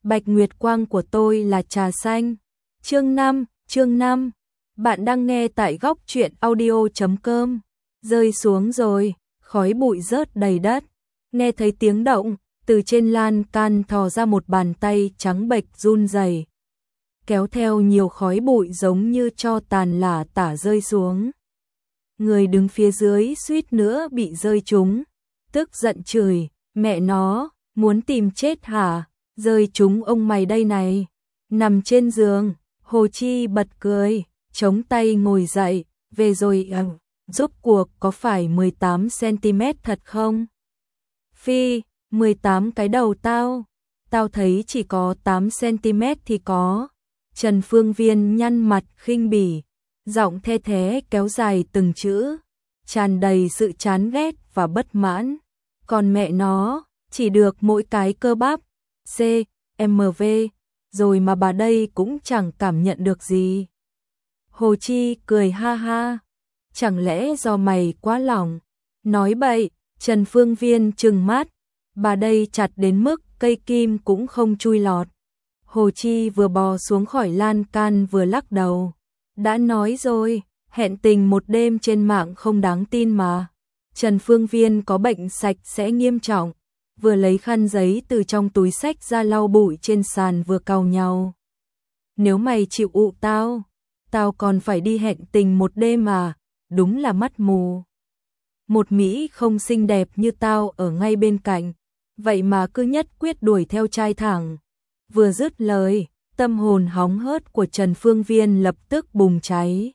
Bạch Nguyệt Quang của tôi là trà xanh. Chương 5. Bạn đang nghe tại góc truyện audio.com. Rơi xuống rồi, khói bụi rớt đầy đất. Nghe thấy tiếng động, từ trên lan can thò ra một bàn tay trắng bệch run rẩy, kéo theo nhiều khói bụi giống như tro tàn lả tả rơi xuống. Người đứng phía dưới suýt nữa bị rơi trúng, tức giận chửi, mẹ nó, muốn tìm chết hả? Rơi trúng ông mày đây này. Nằm trên giường, Hồ Chi bật cười, chống tay ngồi dậy, về rồi rốt cuộc có phải 18cm thật không? Phi, 18 cái đầu tao thấy chỉ có 8cm thì có. Trần Phương Viên nhăn mặt khinh bỉ, giọng the thế kéo dài từng chữ, tràn đầy sự chán ghét và bất mãn. Còn mẹ nó, chỉ được mỗi cái cơ bắp, CMV, rồi mà bà đây cũng chẳng cảm nhận được gì. Hồ Chi cười ha ha, chẳng lẽ do mày quá lỏng? Nói bậy. Trần Phương Viên trừng mắt, bà đây chặt đến mức cây kim cũng không chui lọt. Hồ Chi vừa bò xuống khỏi lan can vừa lắc đầu. Đã nói rồi, hẹn tình một đêm trên mạng không đáng tin mà. Trần Phương Viên có bệnh sạch sẽ nghiêm trọng, vừa lấy khăn giấy từ trong túi xách ra lau bụi trên sàn vừa cau nhau. Nếu mày chịu ụ tao còn phải đi hẹn tình một đêm mà, đúng là mắt mù. Một Mỹ không xinh đẹp như tao ở ngay bên cạnh, vậy mà cứ nhất quyết đuổi theo trai thẳng. Vừa dứt lời, tâm hồn hóng hớt của Trần Phương Viên lập tức bùng cháy.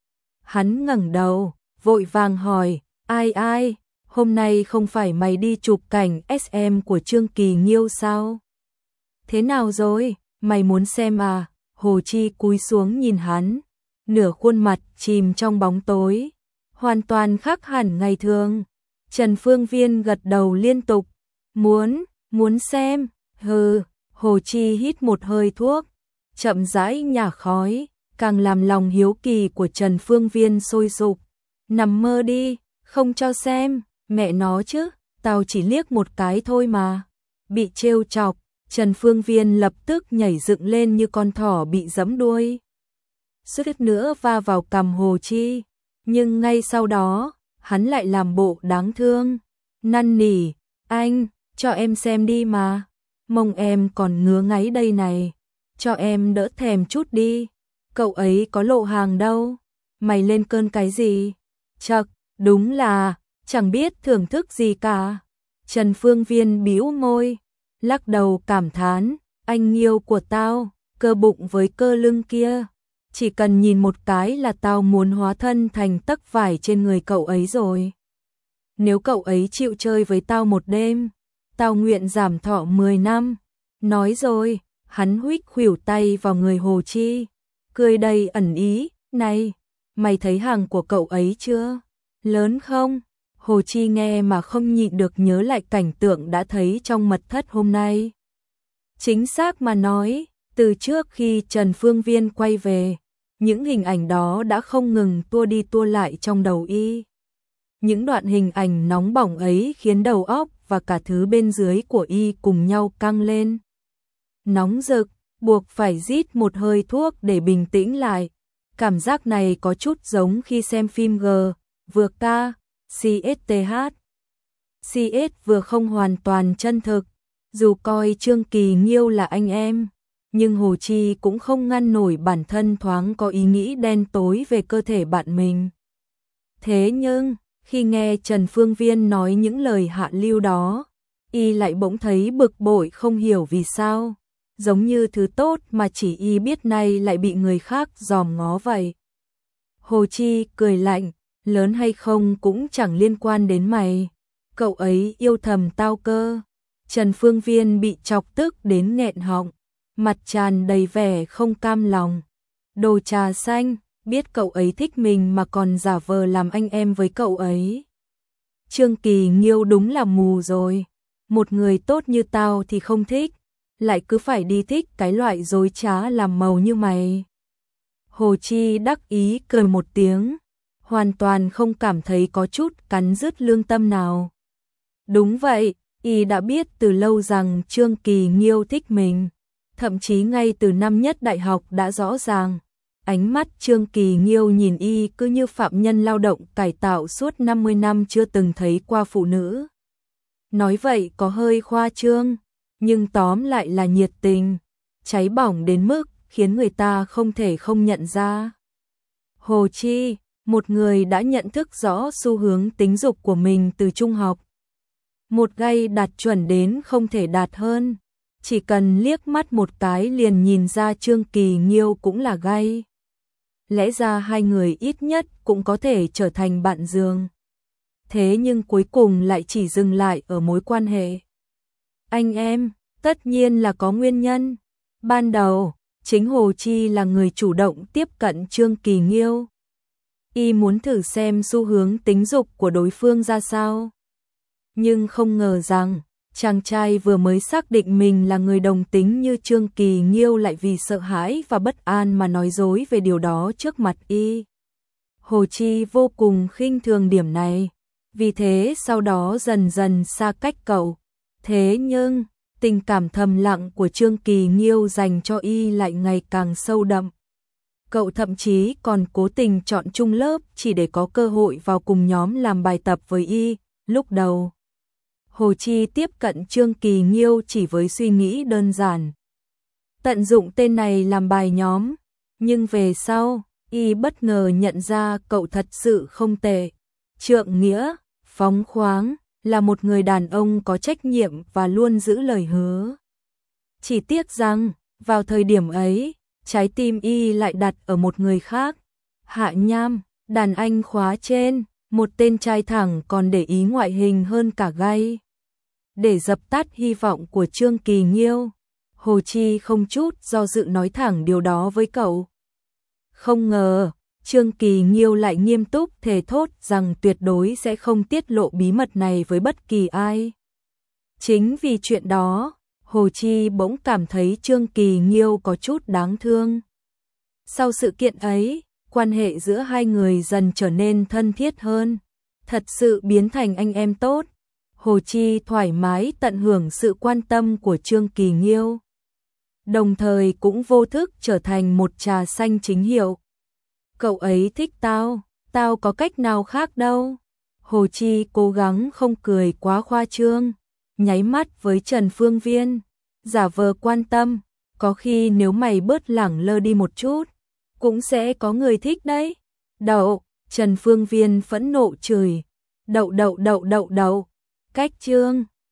Hắn ngẩng đầu, vội vàng hỏi, ai, hôm nay không phải mày đi chụp cảnh SM của Trương Kỳ Nghiêu sao? Thế nào rồi, mày muốn xem à? Hồ Chi cúi xuống nhìn hắn, nửa khuôn mặt chìm trong bóng tối, hoàn toàn khác hẳn ngày thường. Trần Phương Viên gật đầu liên tục, muốn xem, hừ. Hồ Chi hít một hơi thuốc, chậm rãi nhả khói, càng làm lòng hiếu kỳ của Trần Phương Viên sôi sục. Nằm mơ đi, không cho xem, mẹ nó chứ, tao chỉ liếc một cái thôi mà. Bị trêu chọc, Trần Phương Viên lập tức nhảy dựng lên như con thỏ bị giẫm đuôi. Suýt nữa va vào cằm Hồ Chi, nhưng ngay sau đó, hắn lại làm bộ đáng thương, năn nỉ, anh, cho em xem đi mà. Mông em còn ngứa ngáy đây này, cho em đỡ thèm chút đi, cậu ấy có lộ hàng đâu, mày lên cơn cái gì? Chậc, đúng là, chẳng biết thưởng thức gì cả. Trần Phương Viên bĩu môi, lắc đầu cảm thán, anh yêu của tao, cơ bụng với cơ lưng kia, chỉ cần nhìn một cái là tao muốn hóa thân thành tấc vải trên người cậu ấy rồi. Nếu cậu ấy chịu chơi với tao một đêm, tao nguyện giảm thọ 10 năm. Nói rồi, hắn huých khuỷu tay vào người Hồ Chi, cười đầy ẩn ý, này, mày thấy hàng của cậu ấy chưa? Lớn không? Hồ Chi nghe mà không nhịn được nhớ lại cảnh tượng đã thấy trong mật thất hôm nay. Chính xác mà nói, từ trước khi Trần Phương Viên quay về, những hình ảnh đó đã không ngừng tua đi tua lại trong đầu y. Những đoạn hình ảnh nóng bỏng ấy khiến đầu óc và cả thứ bên dưới của y cùng nhau căng lên. Nóng rực, buộc phải rít một hơi thuốc để bình tĩnh lại. Cảm giác này có chút giống khi xem phim vừa ca, CSTH. CS vừa không hoàn toàn chân thực, dù coi Trương Kỳ Nghiêu là anh em, nhưng Hồ Chi cũng không ngăn nổi bản thân thoáng có ý nghĩ đen tối về cơ thể bạn mình. Thế nhưng, khi nghe Trần Phương Viên nói những lời hạ lưu đó, y lại bỗng thấy bực bội không hiểu vì sao, giống như thứ tốt mà chỉ y biết nay lại bị người khác dòm ngó vậy. Hồ Chi cười lạnh, lớn hay không cũng chẳng liên quan đến mày, cậu ấy yêu thầm tao cơ. Trần Phương Viên bị chọc tức đến nghẹn họng, mặt tràn đầy vẻ không cam lòng. Đồ trà xanh, biết cậu ấy thích mình mà còn giả vờ làm anh em với cậu ấy. Trương Kỳ Nghiêu đúng là mù rồi, một người tốt như tao thì không thích, lại cứ phải đi thích cái loại dối trá làm màu như mày. Hồ Chi đắc ý cười một tiếng, hoàn toàn không cảm thấy có chút cắn rứt lương tâm nào. Đúng vậy, y đã biết từ lâu rằng Trương Kỳ Nghiêu thích mình, thậm chí ngay từ năm nhất đại học đã rõ ràng. Ánh mắt Trương Kỳ Nghiêu nhìn y cứ như phạm nhân lao động cải tạo suốt 50 năm chưa từng thấy qua phụ nữ. Nói vậy có hơi khoa trương, nhưng tóm lại là nhiệt tình, cháy bỏng đến mức khiến người ta không thể không nhận ra. Hồ Chi, một người đã nhận thức rõ xu hướng tính dục của mình từ trung học. Một gay đạt chuẩn đến không thể đạt hơn, chỉ cần liếc mắt một cái liền nhìn ra Trương Kỳ Nghiêu cũng là gay. Lẽ ra hai người ít nhất cũng có thể trở thành bạn giường. Thế nhưng cuối cùng lại chỉ dừng lại ở mối quan hệ anh em, tất nhiên là có nguyên nhân. Ban đầu, chính Hồ Chi là người chủ động tiếp cận Trương Kỳ Nghiêu. Y muốn thử xem xu hướng tính dục của đối phương ra sao. Nhưng không ngờ rằng, chàng trai vừa mới xác định mình là người đồng tính như Trương Kỳ Nghiêu lại vì sợ hãi và bất an mà nói dối về điều đó trước mặt y. Hồ Chi vô cùng khinh thường điểm này, vì thế sau đó dần dần xa cách cậu. Thế nhưng, tình cảm thầm lặng của Trương Kỳ Nghiêu dành cho y lại ngày càng sâu đậm. Cậu thậm chí còn cố tình chọn chung lớp chỉ để có cơ hội vào cùng nhóm làm bài tập với y. Lúc đầu, Hồ Chi tiếp cận Trương Kỳ Nghiêu chỉ với suy nghĩ đơn giản, tận dụng tên này làm bài nhóm, nhưng về sau, y bất ngờ nhận ra cậu thật sự không tệ, trượng nghĩa, phóng khoáng, là một người đàn ông có trách nhiệm và luôn giữ lời hứa. Chỉ tiếc rằng, vào thời điểm ấy, trái tim y lại đặt ở một người khác. Hạ Nham, đàn anh khóa trên, một tên trai thẳng còn để ý ngoại hình hơn cả gay. Để dập tắt hy vọng của Trương Kỳ Nghiêu, Hồ Chi không chút do dự nói thẳng điều đó với cậu. Không ngờ, Trương Kỳ Nghiêu lại nghiêm túc thề thốt rằng tuyệt đối sẽ không tiết lộ bí mật này với bất kỳ ai. Chính vì chuyện đó, Hồ Chi bỗng cảm thấy Trương Kỳ Nghiêu có chút đáng thương. Sau sự kiện ấy, quan hệ giữa hai người dần trở nên thân thiết hơn, thật sự biến thành anh em tốt. Hồ Chi thoải mái tận hưởng sự quan tâm của Trương Kỳ Nghiêu, đồng thời cũng vô thức trở thành một trà xanh chính hiệu. Cậu ấy thích tao, tao có cách nào khác đâu. Hồ Chi cố gắng không cười quá khoa trương, nháy mắt với Trần Phương Viên, giả vờ quan tâm, có khi nếu mày bớt lẳng lơ đi một chút, cũng sẽ có người thích đấy. Đậu, Trần Phương Viên phẫn nộ chửi, đậu, cách Trương